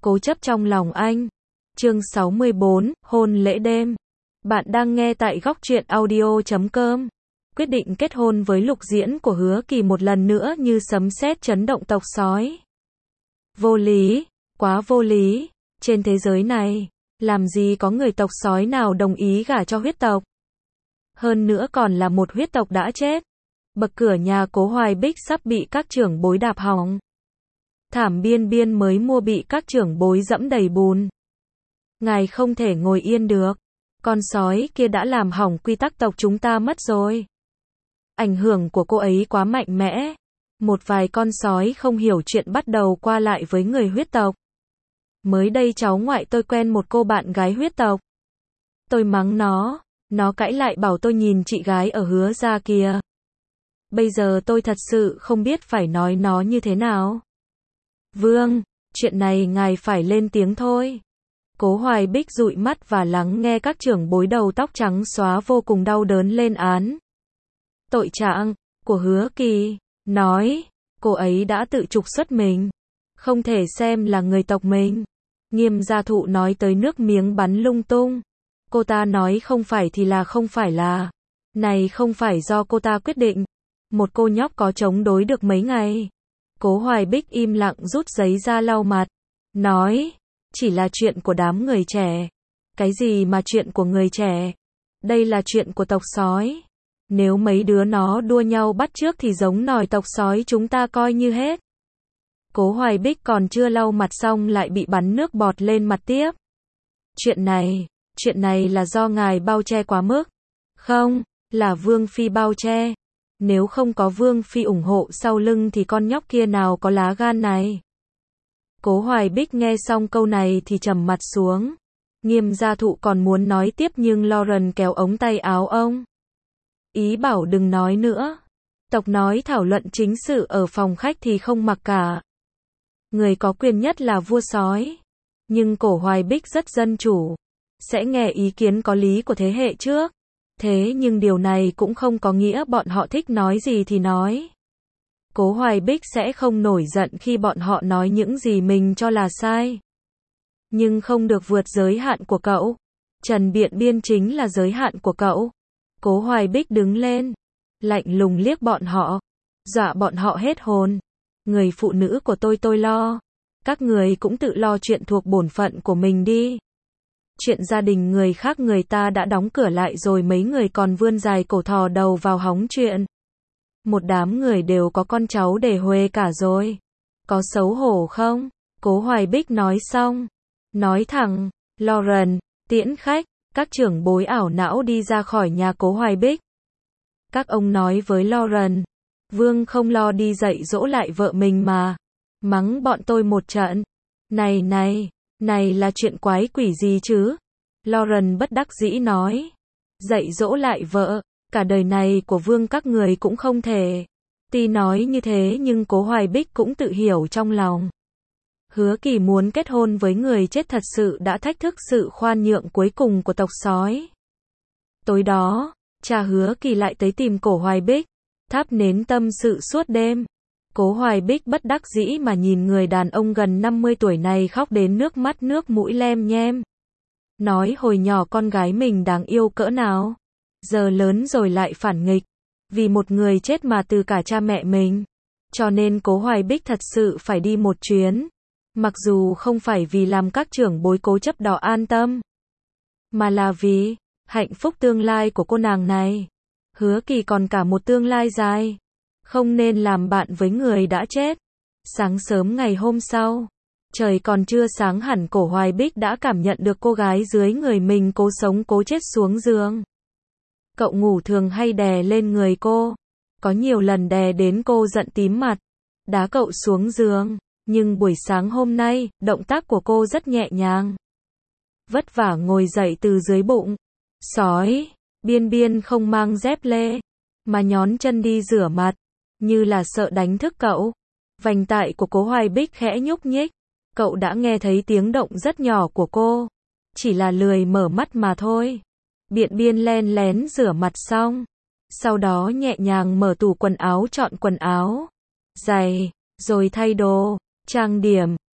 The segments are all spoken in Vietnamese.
Cố chấp trong lòng anh. Chương 64, hôn lễ đêm. Bạn đang nghe tại góc truyện audio.com. Quyết định kết hôn với Lục Diễn của Hứa Kỳ một lần nữa như sấm sét chấn động tộc sói. Vô lý, quá vô lý. Trên thế giới này, làm gì có người tộc sói nào đồng ý gả cho huyết tộc. Hơn nữa còn là một huyết tộc đã chết. Bậc cửa nhà Cố Hoài Bích sắp bị các trưởng bối đạp hỏng. Thảm biên biên mới mua bị các trưởng bối dẫm đầy bùn. Ngài không thể ngồi yên được. Con sói kia đã làm hỏng quy tắc tộc chúng ta mất rồi. Ảnh hưởng của cô ấy quá mạnh mẽ. Một vài con sói không hiểu chuyện bắt đầu qua lại với người huyết tộc. Mới đây cháu ngoại tôi quen một cô bạn gái huyết tộc. Tôi mắng nó cãi lại bảo tôi nhìn chị gái ở Hứa gia kìa. Bây giờ tôi thật sự không biết phải nói nó như thế nào. Vương, chuyện này ngài phải lên tiếng thôi. Cố Hoài Bích dụi mắt và lắng nghe các trưởng bối đầu tóc trắng xóa vô cùng đau đớn lên án. Tội trạng của Hứa Kỳ, nói, cô ấy đã tự trục xuất mình. Không thể xem là người tộc mình. Nghiêm gia thụ nói tới nước miếng bắn lung tung. Cô ta nói không phải thì là không phải là. Này không phải do cô ta quyết định. Một cô nhóc có chống đối được mấy ngày. Cố Hoài Bích im lặng rút giấy ra lau mặt. Nói, chỉ là chuyện của đám người trẻ. Cái gì mà chuyện của người trẻ? Đây là chuyện của tộc sói. Nếu mấy đứa nó đua nhau bắt chước thì giống nòi tộc sói chúng ta coi như hết. Cố Hoài Bích còn chưa lau mặt xong lại bị bắn nước bọt lên mặt tiếp. Chuyện này là do ngài bao che quá mức. Không, là Vương Phi bao che. Nếu không có Vương Phi ủng hộ sau lưng thì con nhóc kia nào có lá gan này. Cố Hoài Bích nghe xong câu này thì trầm mặt xuống. Nghiêm gia thụ còn muốn nói tiếp nhưng Lauren kéo ống tay áo ông. Ý bảo đừng nói nữa. Tộc nói thảo luận chính sự ở phòng khách thì không mặc cả. Người có quyền nhất là vua sói. Nhưng Cố Hoài Bích rất dân chủ. Sẽ nghe ý kiến có lý của thế hệ trước. Thế nhưng điều này cũng không có nghĩa bọn họ thích nói gì thì nói. Cố Hoài Bích sẽ không nổi giận khi bọn họ nói những gì mình cho là sai. Nhưng không được vượt giới hạn của cậu. Trần Biện Biên chính là giới hạn của cậu. Cố Hoài Bích đứng lên. Lạnh lùng liếc bọn họ. Dọa bọn họ hết hồn. Người phụ nữ của tôi lo. Các người cũng tự lo chuyện thuộc bổn phận của mình đi. Chuyện gia đình người khác người ta đã đóng cửa lại rồi mấy người còn vươn dài cổ thò đầu vào hóng chuyện. Một đám người đều có con cháu để huề cả rồi. Có xấu hổ không? Cố Hoài Bích nói xong. Nói thẳng, Lauren, tiễn khách, các trưởng bối ảo não đi ra khỏi nhà Cố Hoài Bích. Các ông nói với Lauren, Vương không lo đi dạy dỗ lại vợ mình mà. Mắng bọn tôi một trận. Này là chuyện quái quỷ gì chứ? Lauren bất đắc dĩ nói. Dạy dỗ lại vợ, cả đời này của Vương các người cũng không thể. Tuy nói như thế nhưng Cố Hoài Bích cũng tự hiểu trong lòng. Hứa Kỳ muốn kết hôn với người chết thật sự đã thách thức sự khoan nhượng cuối cùng của tộc sói. Tối đó, cha Hứa Kỳ lại tới tìm Cố Hoài Bích, thắp nến tâm sự suốt đêm. Cố Hoài Bích bất đắc dĩ mà nhìn người đàn ông gần 50 tuổi này khóc đến nước mắt nước mũi lem nhem. Nói hồi nhỏ con gái mình đáng yêu cỡ nào. Giờ lớn rồi lại phản nghịch. Vì một người chết mà từ cả cha mẹ mình. Cho nên Cố Hoài Bích thật sự phải đi một chuyến. Mặc dù không phải vì làm các trưởng bối cố chấp đó an tâm. Mà là vì hạnh phúc tương lai của cô nàng này. Hứa Kỳ còn cả một tương lai dài. Không nên làm bạn với người đã chết. Sáng sớm ngày hôm sau, trời còn chưa sáng hẳn Cố Hoài Bích đã cảm nhận được cô gái dưới người mình cố sống cố chết xuống giường. Cậu ngủ thường hay đè lên người cô. Có nhiều lần đè đến cô giận tím mặt. Đá cậu xuống giường. Nhưng buổi sáng hôm nay, động tác của cô rất nhẹ nhàng. Vất vả ngồi dậy từ dưới bụng. Sói, biên biên không mang dép lê. Mà nhón chân đi rửa mặt. Như là sợ đánh thức cậu. Vành tai của Cố Hoài Bích khẽ nhúc nhích. Cậu đã nghe thấy tiếng động rất nhỏ của cô. Chỉ là lười mở mắt mà thôi. Biện biên len lén rửa mặt xong. Sau đó nhẹ nhàng mở tủ quần áo chọn quần áo. Giày, rồi thay đồ, trang điểm.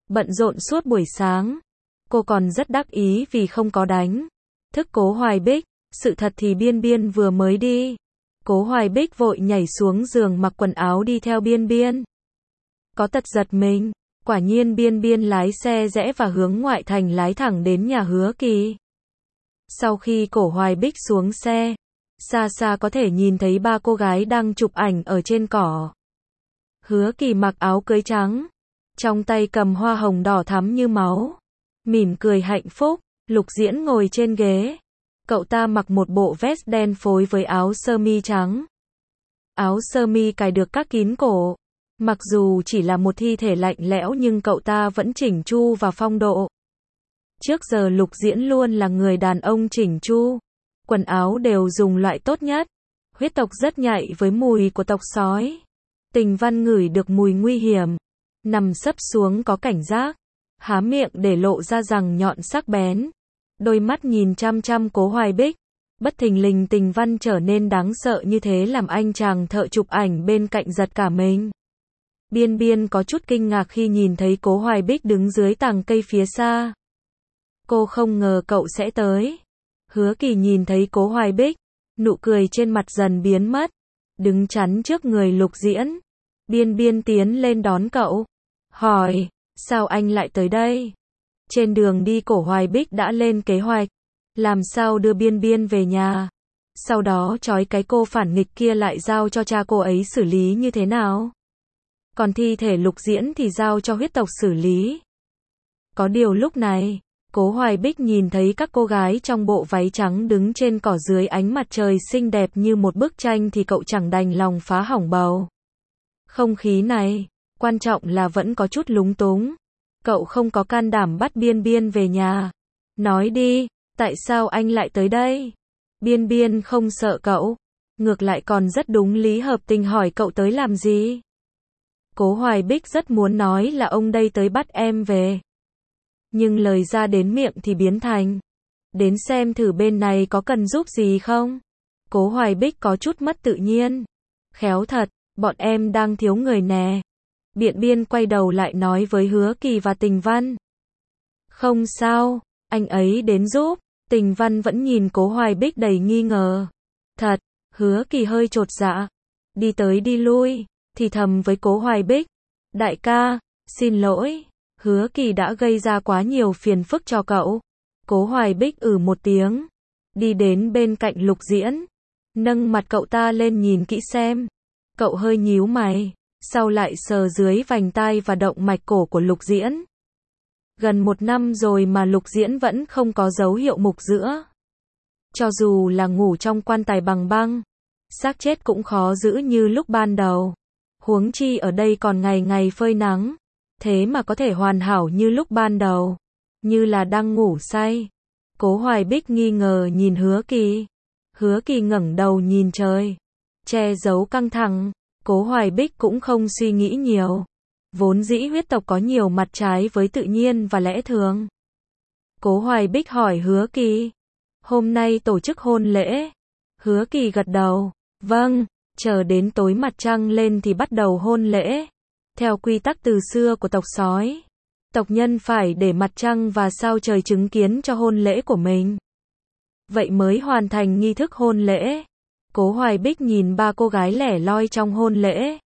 bận rộn suốt buổi sáng. Cô còn rất đắc ý vì không có đánh thức Cố Hoài Bích, sự thật thì Biên Biên vừa mới đi. Cố Hoài Bích vội nhảy xuống giường mặc quần áo đi theo Biên Biên. Có tật giật mình, quả nhiên Biên Biên lái xe rẽ và hướng ngoại thành lái thẳng đến nhà Hứa Kỳ. Sau khi Cố Hoài Bích xuống xe, xa xa có thể nhìn thấy ba cô gái đang chụp ảnh ở trên cỏ. Hứa Kỳ mặc áo cưới trắng, trong tay cầm hoa hồng đỏ thắm như máu, mỉm cười hạnh phúc. Lục Diễn ngồi trên ghế. Cậu ta mặc một bộ vest đen phối với áo sơ mi trắng. Áo sơ mi cài được các kín cổ. Mặc dù chỉ là một thi thể lạnh lẽo nhưng cậu ta vẫn chỉnh chu và phong độ. Trước giờ Lục Diễn luôn là người đàn ông chỉnh chu. Quần áo đều dùng loại tốt nhất. Huyết tộc rất nhạy với mùi của tộc sói. Tình Văn ngửi được mùi nguy hiểm. Nằm sấp xuống có cảnh giác. Há miệng để lộ ra răng nhọn sắc bén. Đôi mắt nhìn chăm chăm Cố Hoài Bích. Bất thình lình Tình Văn trở nên đáng sợ như thế làm anh chàng thợ chụp ảnh bên cạnh giật cả mình. Biên Biên có chút kinh ngạc khi nhìn thấy Cố Hoài Bích đứng dưới tàng cây phía xa. Cô không ngờ cậu sẽ tới. Hứa Kỳ nhìn thấy Cố Hoài Bích, nụ cười trên mặt dần biến mất, đứng chắn trước người Lục Diễn. Biên Biên tiến lên đón cậu, hỏi, sao anh lại tới đây? Trên đường đi Cố Hoài Bích đã lên kế hoạch, làm sao đưa Biên Biên về nhà, sau đó trói cái cô phản nghịch kia lại giao cho cha cô ấy xử lý như thế nào. Còn thi thể Lục Diễn thì giao cho huyết tộc xử lý. Có điều lúc này, Cố Hoài Bích nhìn thấy các cô gái trong bộ váy trắng đứng trên cỏ dưới ánh mặt trời xinh đẹp như một bức tranh thì cậu chẳng đành lòng phá hỏng bầu không khí này. Quan trọng là vẫn có chút lúng túng. Cậu không có can đảm bắt Biên Biên về nhà. Nói đi, tại sao anh lại tới đây? Biên Biên không sợ cậu, ngược lại còn rất đúng lý hợp tình hỏi cậu tới làm gì. Cố Hoài Bích rất muốn nói là ông đây tới bắt em về. Nhưng lời ra đến miệng thì biến thành, đến xem thử bên này có cần giúp gì không? Cố Hoài Bích có chút mất tự nhiên. Khéo thật, bọn em đang thiếu người nè. Biện Biên quay đầu lại nói với Hứa Kỳ và Tình Văn. Không sao, anh ấy đến giúp. Tình Văn vẫn nhìn Cố Hoài Bích đầy nghi ngờ. Thật, Hứa Kỳ hơi chột dạ. Đi tới đi lui, thì thầm với Cố Hoài Bích. Đại ca, xin lỗi. Hứa Kỳ đã gây ra quá nhiều phiền phức cho cậu. Cố Hoài Bích một tiếng. Đi đến bên cạnh Lục Diễn. Nâng mặt cậu ta lên nhìn kỹ xem. Cậu hơi nhíu mày. Sau lại sờ dưới vành tai và động mạch cổ của Lục Diễn. Gần 1 năm rồi mà Lục Diễn vẫn không có dấu hiệu mục giữa. Cho dù là ngủ trong quan tài bằng băng, xác chết cũng khó giữ như lúc ban đầu. Huống chi ở đây còn ngày ngày phơi nắng. Thế mà có thể hoàn hảo như lúc ban đầu. Như là đang ngủ say. Cố Hoài Bích nghi ngờ nhìn Hứa Kỳ. Hứa Kỳ ngẩng đầu nhìn trời. Che giấu căng thẳng. Cố Hoài Bích cũng không suy nghĩ nhiều. Vốn dĩ huyết tộc có nhiều mặt trái với tự nhiên và lẽ thường. Cố Hoài Bích hỏi Hứa Kỳ. Hôm nay tổ chức hôn lễ. Hứa Kỳ gật đầu. Vâng, chờ đến tối mặt trăng lên thì bắt đầu hôn lễ. Theo quy tắc từ xưa của tộc sói, tộc nhân phải để mặt trăng và sao trời chứng kiến cho hôn lễ của mình. Vậy mới hoàn thành nghi thức hôn lễ. Cố Hoài Bích nhìn ba cô gái lẻ loi trong hôn lễ.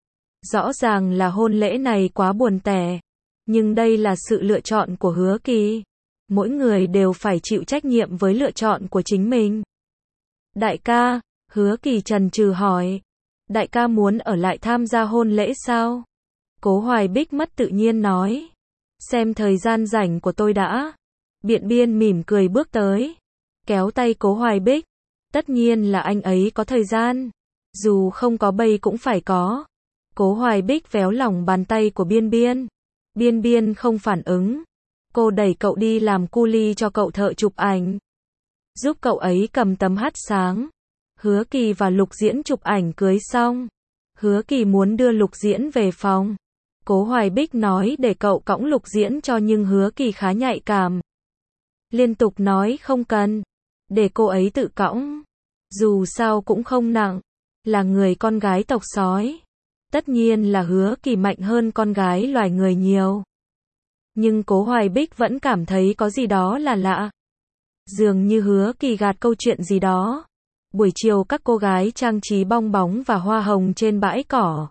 Rõ ràng là hôn lễ này quá buồn tẻ. Nhưng đây là sự lựa chọn của Hứa Kỳ. Mỗi người đều phải chịu trách nhiệm với lựa chọn của chính mình. Đại ca, Hứa Kỳ chần chừ hỏi. Đại ca muốn ở lại tham gia hôn lễ sao? Cố Hoài Bích mất tự nhiên nói. Xem thời gian rảnh của tôi đã. Biện Biên mỉm cười bước tới. Kéo tay Cố Hoài Bích. Tất nhiên là anh ấy có thời gian. Dù không có bây cũng phải có. Cố Hoài Bích véo lòng bàn tay của Biên Biên. Biên Biên không phản ứng. Cô đẩy cậu đi làm cu li cho cậu thợ chụp ảnh. Giúp cậu ấy cầm tấm hắt sáng. Hứa Kỳ và Lục Diễn chụp ảnh cưới xong. Hứa Kỳ muốn đưa Lục Diễn về phòng. Cố Hoài Bích nói để cậu cõng Lục Diễn cho nhưng Hứa Kỳ khá nhạy cảm. Liên tục nói không cần. Để cô ấy tự cõng. Dù sao cũng không nặng. Là người con gái tộc sói. Tất nhiên là Hứa Kỳ mạnh hơn con gái loài người nhiều. Nhưng Cố Hoài Bích vẫn cảm thấy có gì đó là lạ. Dường như Hứa Kỳ gạt câu chuyện gì đó. Buổi chiều các cô gái trang trí bong bóng và hoa hồng trên bãi cỏ.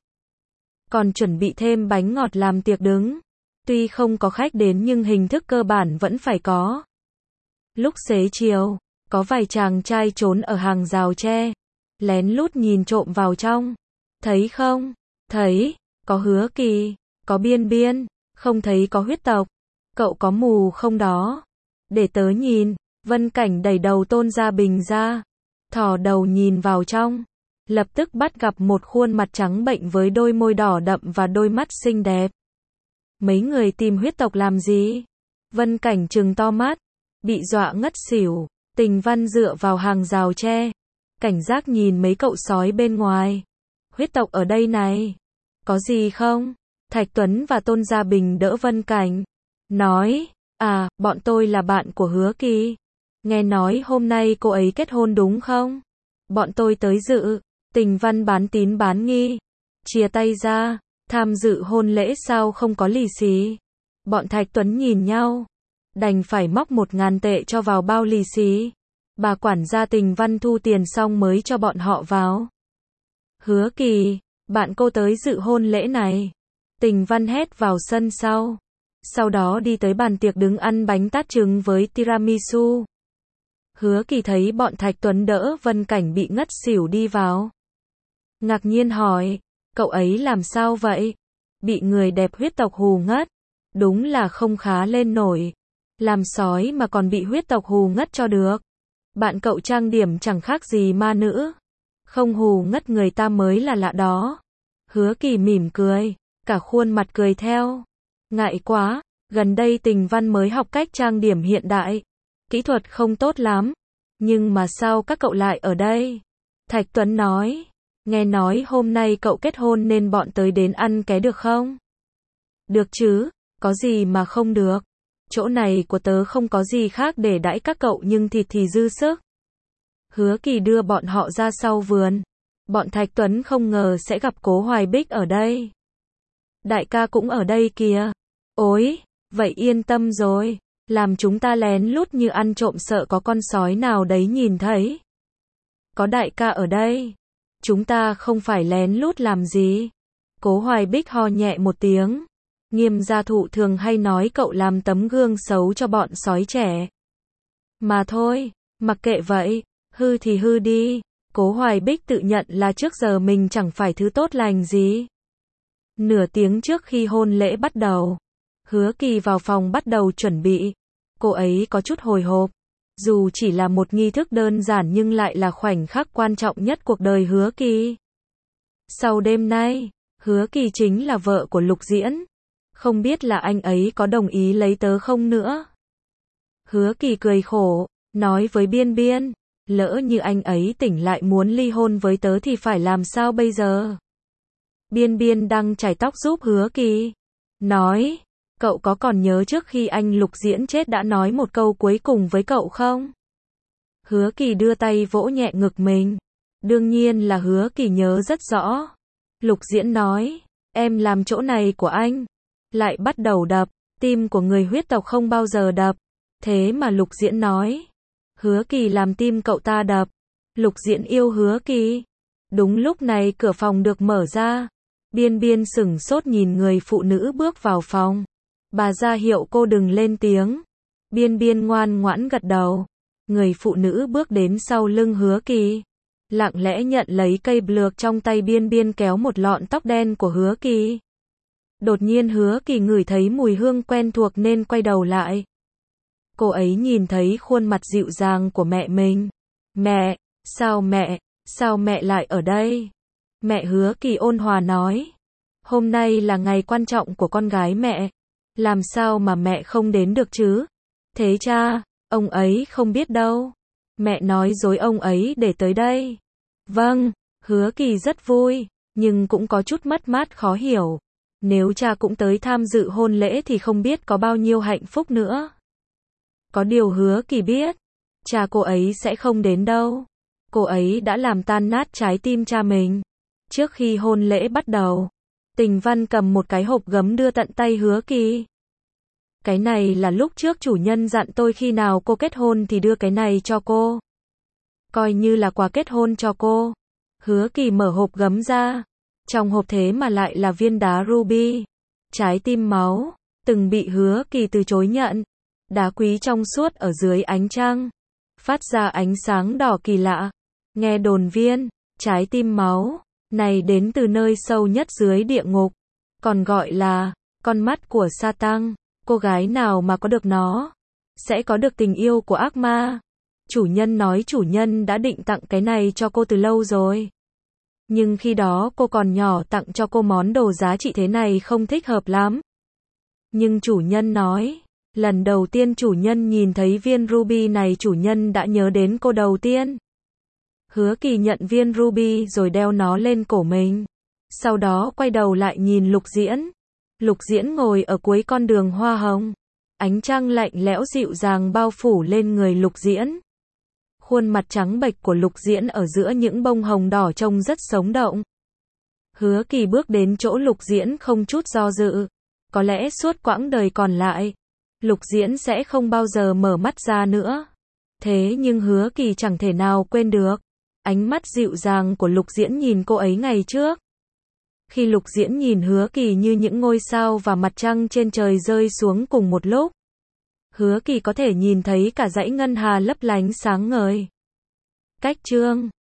Còn chuẩn bị thêm bánh ngọt làm tiệc đứng. Tuy không có khách đến nhưng hình thức cơ bản vẫn phải có. Lúc xế chiều, có vài chàng trai trốn ở hàng rào tre, lén lút nhìn trộm vào trong. Thấy không? Thấy, có Hứa Kỳ, có Biên Biên, không thấy có Huyết Tộc. Cậu có mù không đó? Để tớ nhìn. Vân Cảnh đẩy đầu Tôn Gia Bình ra, thò đầu nhìn vào trong, lập tức bắt gặp một khuôn mặt trắng bệnh với đôi môi đỏ đậm và đôi mắt xinh đẹp. Mấy người tìm Huyết Tộc làm gì? Vân Cảnh trừng to mắt, bị dọa ngất xỉu. Tình Văn dựa vào hàng rào tre, cảnh giác nhìn mấy cậu sói bên ngoài. Huyết Tộc ở đây này, có gì không? Thạch Tuấn và Tôn Gia Bình đỡ Vân Cảnh, nói, bọn tôi là bạn của Hứa Kỳ. Nghe nói hôm nay cô ấy kết hôn đúng không? Bọn tôi tới dự. Tình Văn bán tín bán nghi, chia tay ra, tham dự hôn lễ sao không có lì xì. Bọn Thạch Tuấn nhìn nhau, đành phải móc 1.000 tệ cho vào bao lì xì. Bà quản gia Tình Văn thu tiền xong mới cho bọn họ vào. Hứa Kỳ, bạn cô tới dự hôn lễ này. Tình Văn hét vào sân sau. Sau đó đi tới bàn tiệc đứng ăn bánh tát trứng với tiramisu. Hứa Kỳ thấy bọn Thạch Tuấn đỡ Vân Cảnh bị ngất xỉu đi vào. Ngạc nhiên hỏi, cậu ấy làm sao vậy? Bị người đẹp Huyết Tộc hù ngất. Đúng là không khá lên nổi. Làm sói mà còn bị Huyết Tộc hù ngất cho được. Bạn cậu trang điểm chẳng khác gì ma nữ. Không hù ngất người ta mới là lạ đó. Hứa Kỳ mỉm cười, cả khuôn mặt cười theo. Ngại quá, gần đây Tình Văn mới học cách trang điểm hiện đại. Kỹ thuật không tốt lắm. Nhưng mà sao các cậu lại ở đây? Thạch Tuấn nói, nghe nói hôm nay cậu kết hôn nên bọn tới đến ăn ké được không? Được chứ, có gì mà không được. Chỗ này của tớ không có gì khác để đãi các cậu nhưng thịt thì dư sức. Hứa Kỳ đưa bọn họ ra sau vườn. Bọn Thạch Tuấn không ngờ sẽ gặp Cố Hoài Bích ở đây. Đại ca cũng ở đây kìa. Ôi, vậy yên tâm rồi. Làm chúng ta lén lút như ăn trộm sợ có con sói nào đấy nhìn thấy. Có đại ca ở đây. Chúng ta không phải lén lút làm gì. Cố Hoài Bích ho nhẹ một tiếng. Nghiêm gia thụ thường hay nói cậu làm tấm gương xấu cho bọn sói trẻ. Mà thôi, mặc kệ vậy, hư thì hư đi. Cố Hoài Bích tự nhận là trước giờ mình chẳng phải thứ tốt lành gì. Nửa tiếng trước khi hôn lễ bắt đầu, Hứa Kỳ vào phòng bắt đầu chuẩn bị. Cô ấy có chút hồi hộp. Dù chỉ là một nghi thức đơn giản nhưng lại là khoảnh khắc quan trọng nhất cuộc đời Hứa Kỳ. Sau đêm nay, Hứa Kỳ chính là vợ của Lục Diễn. Không biết là anh ấy có đồng ý lấy tớ không nữa. Hứa Kỳ cười khổ, nói với Biên Biên, lỡ như anh ấy tỉnh lại muốn ly hôn với tớ thì phải làm sao bây giờ? Biên Biên đang chải tóc giúp Hứa Kỳ, nói, cậu có còn nhớ trước khi anh Lục Diễn chết đã nói một câu cuối cùng với cậu không? Hứa Kỳ đưa tay vỗ nhẹ ngực mình. Đương nhiên là Hứa Kỳ nhớ rất rõ. Lục Diễn nói, em làm chỗ này của anh. Lại bắt đầu đập, tim của người Huyết Tộc không bao giờ đập. Thế mà Lục Diễn nói, Hứa Kỳ làm tim cậu ta đập. Lục Diễn yêu Hứa Kỳ. Đúng lúc này cửa phòng được mở ra. Biên Biên sửng sốt nhìn người phụ nữ bước vào phòng. Bà ra hiệu cô đừng lên tiếng. Biên Biên ngoan ngoãn gật đầu. Người phụ nữ bước đến sau lưng Hứa Kỳ, lặng lẽ nhận lấy cây blược trong tay Biên Biên kéo một lọn tóc đen của Hứa Kỳ. Đột nhiên Hứa Kỳ ngửi thấy mùi hương quen thuộc nên quay đầu lại. Cô ấy nhìn thấy khuôn mặt dịu dàng của mẹ mình. Mẹ, sao mẹ lại ở đây? Mẹ Hứa Kỳ ôn hòa nói. Hôm nay là ngày quan trọng của con gái mẹ. Làm sao mà mẹ không đến được chứ? Thế cha, ông ấy không biết đâu. Mẹ nói dối ông ấy để tới đây. Vâng, Hứa Kỳ rất vui, nhưng cũng có chút mất mát khó hiểu. Nếu cha cũng tới tham dự hôn lễ thì không biết có bao nhiêu hạnh phúc nữa. Có điều Hứa Kỳ biết, cha cô ấy sẽ không đến đâu. Cô ấy đã làm tan nát trái tim cha mình. Trước khi hôn lễ bắt đầu, Tình Văn cầm một cái hộp gấm đưa tận tay Hứa Kỳ. Cái này là lúc trước chủ nhân dặn tôi khi nào cô kết hôn thì đưa cái này cho cô. Coi như là quà kết hôn cho cô. Hứa Kỳ mở hộp gấm ra. Trong hộp thế mà lại là viên đá ruby. Trái tim máu. Từng bị Hứa Kỳ từ chối nhận. Đá quý trong suốt ở dưới ánh trăng. Phát ra ánh sáng đỏ kỳ lạ. Nghe đồn viên, trái tim máu, này đến từ nơi sâu nhất dưới địa ngục. Còn gọi là, con mắt của Satan. Cô gái nào mà có được nó, sẽ có được tình yêu của ác ma. Chủ nhân nói chủ nhân đã định tặng cái này cho cô từ lâu rồi. Nhưng khi đó cô còn nhỏ, tặng cho cô món đồ giá trị thế này không thích hợp lắm. Nhưng chủ nhân nói, lần đầu tiên chủ nhân nhìn thấy viên ruby này chủ nhân đã nhớ đến cô đầu tiên. Hứa Kỳ nhận viên ruby rồi đeo nó lên cổ mình. Sau đó quay đầu lại nhìn Lục Diễn. Lục Diễn ngồi ở cuối con đường hoa hồng. Ánh trăng lạnh lẽo dịu dàng bao phủ lên người Lục Diễn. Khuôn mặt trắng bệch của Lục Diễn ở giữa những bông hồng đỏ trông rất sống động. Hứa Kỳ bước đến chỗ Lục Diễn không chút do dự. Có lẽ suốt quãng đời còn lại, Lục Diễn sẽ không bao giờ mở mắt ra nữa. Thế nhưng Hứa Kỳ chẳng thể nào quên được ánh mắt dịu dàng của Lục Diễn nhìn cô ấy ngày trước. Khi Lục Diễn nhìn Hứa Kỳ như những ngôi sao và mặt trăng trên trời rơi xuống cùng một lúc. Hứa Kỳ có thể nhìn thấy cả dãy ngân hà lấp lánh sáng ngời. Cách chương